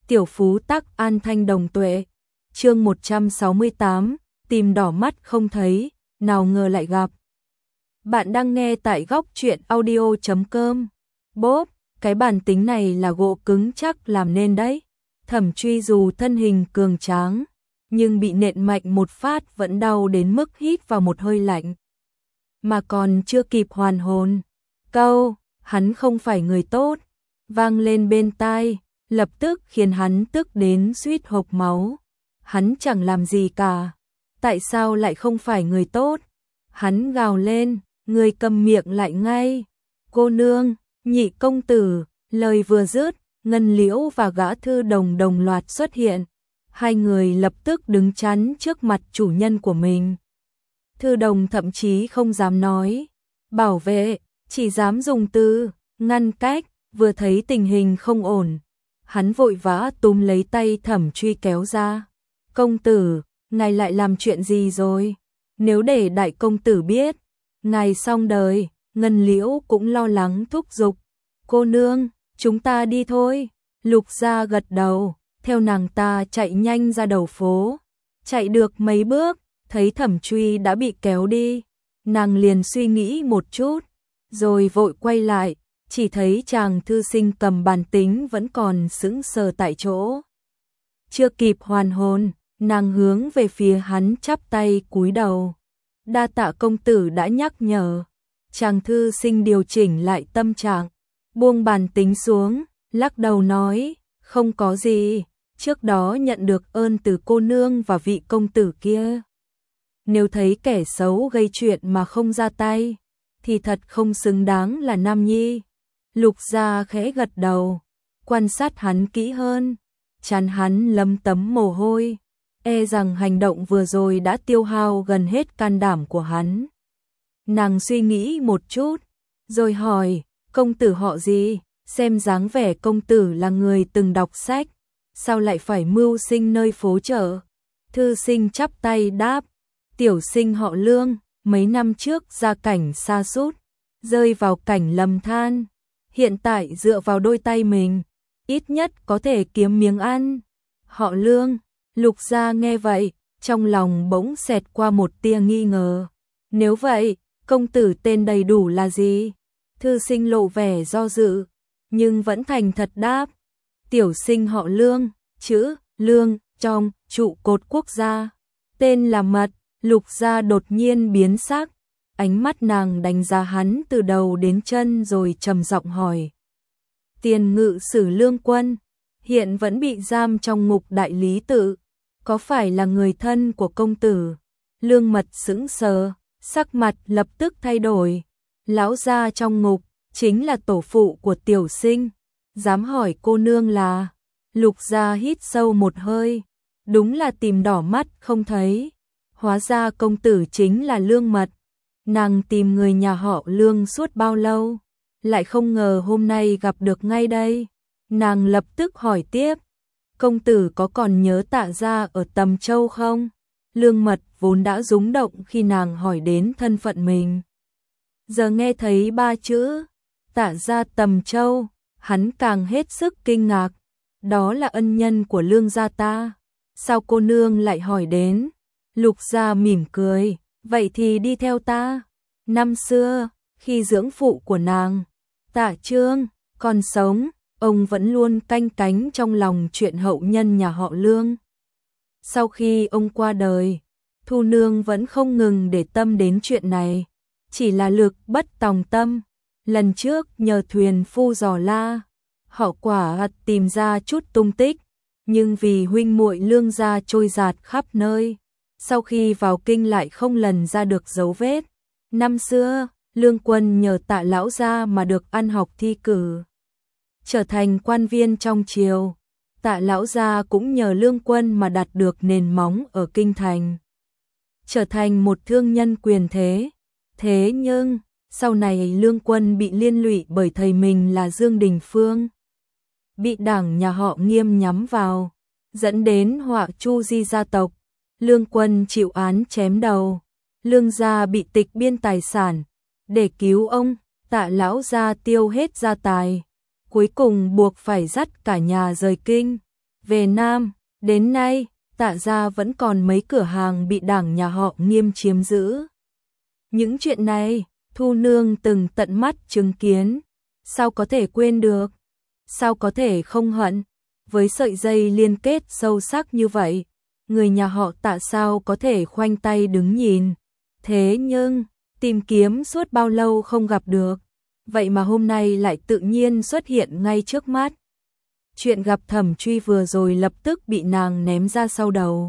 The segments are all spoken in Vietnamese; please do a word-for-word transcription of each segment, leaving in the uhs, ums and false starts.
Tiểu phú tắc an thanh đồng tuệ. Chương một trăm sáu mươi tám, tìm đỏ mắt không thấy, nào ngờ lại gặp. Bạn đang nghe tại góc truyện audio chấm com. Bốp, cái bàn tính này là gỗ cứng chắc làm nên đấy. Thẩm Truy dù thân hình cường tráng, nhưng bị nện mạnh một phát vẫn đau đến mức hít vào một hơi lạnh. Mà còn chưa kịp hoàn hồn, câu, hắn không phải người tốt, vang lên bên tai, lập tức khiến hắn tức đến suýt hộc máu. Hắn chẳng làm gì cả, tại sao lại không phải người tốt? Hắn gào lên, người cầm miệng lại ngay. Cô nương, nhị công tử, lời vừa dứt, Ngân Liễu và gã thư đồng đồng loạt xuất hiện. Hai người lập tức đứng chắn trước mặt chủ nhân của mình. Thư đồng thậm chí không dám nói bảo vệ, chỉ dám dùng từ ngăn cách. Vừa thấy tình hình không ổn, hắn vội vã túm lấy tay Thẩm Truy kéo ra. Công tử, ngài lại làm chuyện gì rồi? Nếu để đại công tử biết, ngài xong đời. Ngân Liễu cũng lo lắng thúc giục. Cô nương, chúng ta đi thôi. Lục Gia gật đầu, theo nàng ta chạy nhanh ra đầu phố. Chạy được mấy bước, thấy Thẩm Truy đã bị kéo đi. Nàng liền suy nghĩ một chút, rồi vội quay lại, chỉ thấy chàng thư sinh cầm bàn tính vẫn còn sững sờ tại chỗ. Chưa kịp hoàn hồn, nàng hướng về phía hắn chắp tay cúi đầu. Đa tạ công tử đã nhắc nhở. Chàng thư sinh điều chỉnh lại tâm trạng, buông bàn tính xuống, lắc đầu nói, không có gì, trước đó nhận được ơn từ cô nương và vị công tử kia. Nếu thấy kẻ xấu gây chuyện mà không ra tay, thì thật không xứng đáng là nam nhi. Lục Gia khẽ gật đầu, quan sát hắn kỹ hơn, trán hắn lấm tấm mồ hôi, e rằng hành động vừa rồi đã tiêu hao gần hết can đảm của hắn. Nàng suy nghĩ một chút, rồi hỏi, công tử họ gì? Xem dáng vẻ công tử là người từng đọc sách, sao lại phải mưu sinh nơi phố chợ? Thư sinh chắp tay đáp, tiểu sinh họ Lương, mấy năm trước gia cảnh sa sút, rơi vào cảnh lầm than. Hiện tại dựa vào đôi tay mình, ít nhất có thể kiếm miếng ăn. Họ Lương. Lục Gia nghe vậy, trong lòng bỗng xẹt qua một tia nghi ngờ. Nếu vậy, công tử tên đầy đủ là gì? Thư sinh lộ vẻ do dự, nhưng vẫn thành thật đáp. Tiểu sinh họ Lương, chữ Lương, trong trụ cột quốc gia. Tên là Mật. Lục Gia đột nhiên biến sắc, ánh mắt nàng đánh giá hắn từ đầu đến chân rồi trầm giọng hỏi. Tiền ngự sử Lương Quân, hiện vẫn bị giam trong ngục đại lý tự, có phải là người thân của công tử? Lương Mật sững sờ, sắc mặt lập tức thay đổi. Lão gia trong ngục, chính là tổ phụ của tiểu sinh, dám hỏi cô nương là? Lục Gia hít sâu một hơi, đúng là tìm đỏ mắt không thấy. Hóa ra công tử chính là Lương Mật. Nàng tìm người nhà họ Lương suốt bao lâu, lại không ngờ hôm nay gặp được ngay đây. Nàng lập tức hỏi tiếp, công tử có còn nhớ Tạ gia ở Tầm Châu không? Lương Mật vốn đã rúng động khi nàng hỏi đến thân phận mình. Giờ nghe thấy ba chữ, Tạ gia Tầm Châu, hắn càng hết sức kinh ngạc. Đó là ân nhân của Lương gia ta. Sao cô nương lại hỏi đến? Lục Gia mỉm cười, vậy thì đi theo ta. Năm xưa, khi dưỡng phụ của nàng, Tạ Trương, còn sống, ông vẫn luôn canh cánh trong lòng chuyện hậu nhân nhà họ Lương. Sau khi ông qua đời, Thu Nương vẫn không ngừng để tâm đến chuyện này, chỉ là lực bất tòng tâm. Lần trước nhờ thuyền phu dò la, họ quả tìm ra chút tung tích, nhưng vì huynh muội Lương gia trôi dạt khắp nơi, sau khi vào kinh lại không lần ra được dấu vết. Năm xưa, Lương Quân nhờ Tạ lão gia mà được ăn học thi cử, trở thành quan viên trong triều. Tạ lão gia cũng nhờ Lương Quân mà đạt được nền móng ở kinh thành, trở thành một thương nhân quyền thế. Thế nhưng, sau này Lương Quân bị liên lụy bởi thầy mình là Dương Đình Phương, bị đảng nhà họ Nghiêm nhắm vào, dẫn đến họa chu di gia tộc. Lương Quân chịu án chém đầu, Lương gia bị tịch biên tài sản. Để cứu ông, Tạ lão gia tiêu hết gia tài, cuối cùng buộc phải dắt cả nhà rời kinh. về Nam, đến nay, Tạ gia vẫn còn mấy cửa hàng bị đảng nhà họ Nghiêm chiếm giữ. Những chuyện này, Thu Nương từng tận mắt chứng kiến, sao có thể quên được, sao có thể không hận, với sợi dây liên kết sâu sắc như vậy, người nhà họ Tạ sao có thể khoanh tay đứng nhìn. Thế nhưng, tìm kiếm suốt bao lâu không gặp được, vậy mà hôm nay lại tự nhiên xuất hiện ngay trước mắt. Chuyện gặp Thẩm Truy vừa rồi lập tức bị nàng ném ra sau đầu.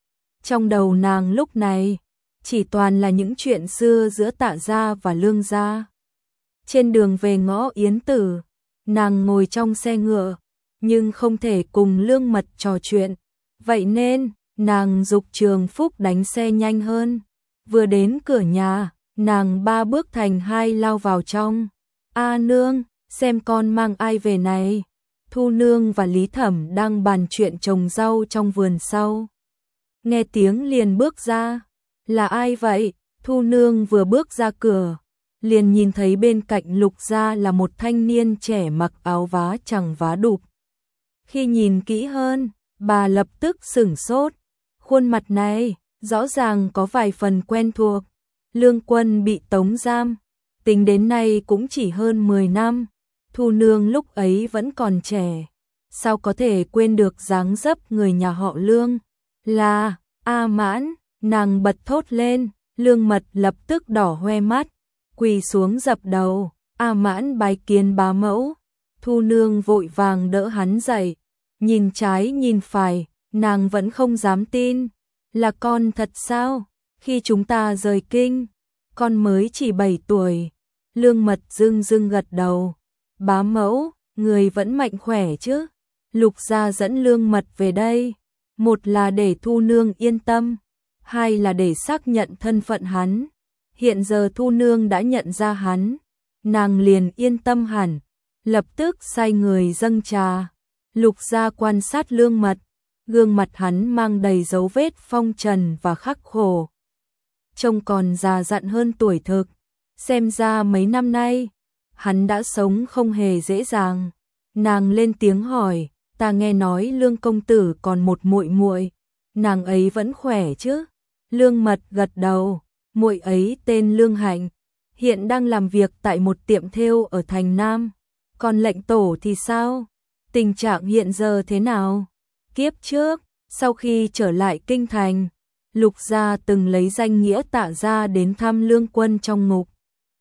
Trong đầu nàng lúc này, chỉ toàn là những chuyện xưa giữa Tạ gia và Lương gia. Trên đường về ngõ Yến Tử, nàng ngồi trong xe ngựa, nhưng không thể cùng Lương Mật trò chuyện. Vậy nên, nàng giục Trường Phúc đánh xe nhanh hơn. Vừa đến cửa nhà, nàng ba bước thành hai lao vào trong. A nương, xem con mang ai về này. Thu Nương và Lý Thẩm đang bàn chuyện trồng rau trong vườn sau. Nghe tiếng liền bước ra. Là ai vậy? Thu Nương vừa bước ra cửa, liền nhìn thấy bên cạnh Lục Gia là một thanh niên trẻ mặc áo vá chẳng vá đụp. Khi nhìn kỹ hơn, bà lập tức sửng sốt. Khuôn mặt này, rõ ràng có vài phần quen thuộc. Lương Quân bị tống giam, tính đến nay cũng chỉ hơn mười năm. Thu Nương lúc ấy vẫn còn trẻ, sao có thể quên được dáng dấp người nhà họ Lương? Là A Mãn, nàng bật thốt lên. Lương Mật lập tức đỏ hoe mắt, quỳ xuống dập đầu. A Mãn bái kiến bá mẫu. Thu Nương vội vàng đỡ hắn dậy, nhìn trái nhìn phải, nàng vẫn không dám tin. Là con thật sao? Khi chúng ta rời kinh, con mới chỉ bảy tuổi. Lương Mật dưng dưng gật đầu. Bá mẫu, người vẫn mạnh khỏe chứ? Lục gia dẫn Lương Mật về đây, một là để Thu Nương yên tâm, hai là để xác nhận thân phận hắn. Hiện giờ Thu Nương đã nhận ra hắn, nàng liền yên tâm hẳn, lập tức sai người dâng trà. Lục gia quan sát Lương Mật, gương mặt hắn mang đầy dấu vết phong trần và khắc khổ, trông còn già dặn hơn tuổi thực, xem ra mấy năm nay hắn đã sống không hề dễ dàng. Nàng lên tiếng hỏi, ta nghe nói Lương công tử còn một muội muội, nàng ấy vẫn khỏe chứ? Lương Mật gật đầu, muội ấy tên Lương Hạnh, hiện đang làm việc tại một tiệm thêu ở thành Nam. Còn lệnh tổ thì sao? Tình trạng hiện giờ thế nào? Kiếp trước, sau khi trở lại kinh thành, Lục gia từng lấy danh nghĩa Tạ gia đến thăm Lương Quân trong ngục.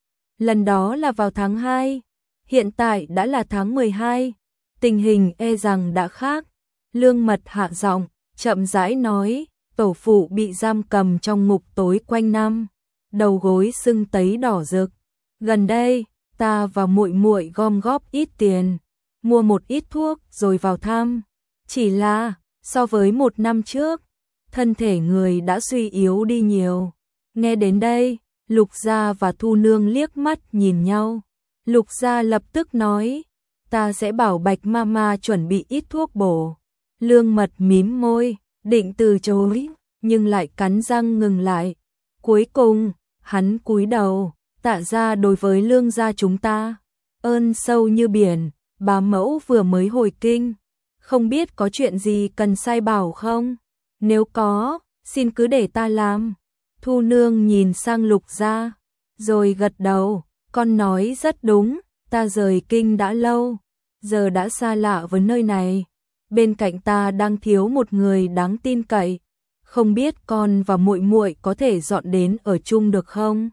Lần đó là vào tháng hai, hiện tại đã là tháng mười hai, tình hình e rằng đã khác. Lương Mật hạ giọng, chậm rãi nói, tổ phụ bị giam cầm trong ngục tối quanh năm, đầu gối sưng tấy đỏ rực. Gần đây, ta và muội muội gom góp ít tiền, mua một ít thuốc rồi vào thăm. Chỉ là, so với một năm trước, thân thể người đã suy yếu đi nhiều. Nghe đến đây, Lục Gia và Thu Nương liếc mắt nhìn nhau. Lục Gia lập tức nói, ta sẽ bảo Bạch Mama chuẩn bị ít thuốc bổ. Lương Mật mím môi, định từ chối, nhưng lại cắn răng ngừng lại. Cuối cùng, hắn cúi đầu, Tạ gia đối với Lương gia chúng ta, ơn sâu như biển. Bá mẫu vừa mới hồi kinh, không biết có chuyện gì cần sai bảo không? Nếu có, xin cứ để ta làm. Thu Nương nhìn sang Lục Gia, rồi gật đầu, con nói rất đúng, ta rời kinh đã lâu, giờ đã xa lạ với nơi này, bên cạnh ta đang thiếu một người đáng tin cậy, không biết con và muội muội có thể dọn đến ở chung được không?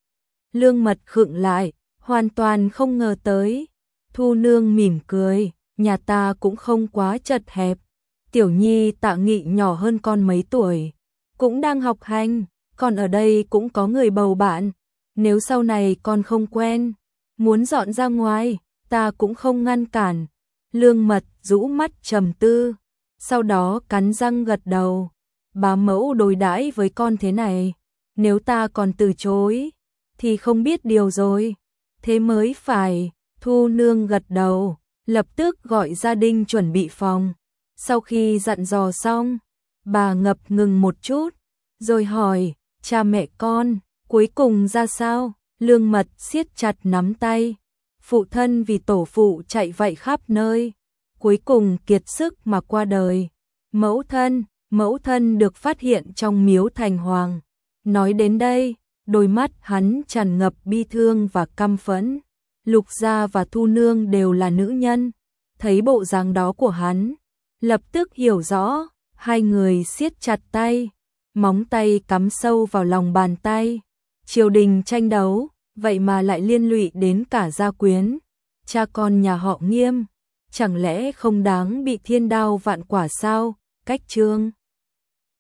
Lương Mật khựng lại, hoàn toàn không ngờ tới. Thu Nương mỉm cười, nhà ta cũng không quá chật hẹp, tiểu nhi Tạ Nghị nhỏ hơn con mấy tuổi, cũng đang học hành, còn ở đây cũng có người bầu bạn, nếu sau này con không quen, muốn dọn ra ngoài, ta cũng không ngăn cản. Lương Mật rũ mắt trầm tư, sau đó cắn răng gật đầu. Bá mẫu đối đãi với con thế này, nếu ta còn từ chối, thì không biết điều rồi, thế mới phải. Thu Nương gật đầu, lập tức gọi gia đình chuẩn bị phòng. Sau khi dặn dò xong, bà ngập ngừng một chút, rồi hỏi, cha mẹ con, cuối cùng ra sao? Lương Mật siết chặt nắm tay, phụ thân vì tổ phụ chạy vậy khắp nơi, cuối cùng kiệt sức mà qua đời. Mẫu thân, mẫu thân được phát hiện trong miếu thành hoàng. Nói đến đây, đôi mắt hắn tràn ngập bi thương và căm phẫn. Lục Gia và Thu Nương đều là nữ nhân, thấy bộ dáng đó của hắn, lập tức hiểu rõ, hai người siết chặt tay, móng tay cắm sâu vào lòng bàn tay. Triều đình tranh đấu, vậy mà lại liên lụy đến cả gia quyến, cha con nhà họ Nghiêm, chẳng lẽ không đáng bị thiên đao vạn quả sao? Cách chương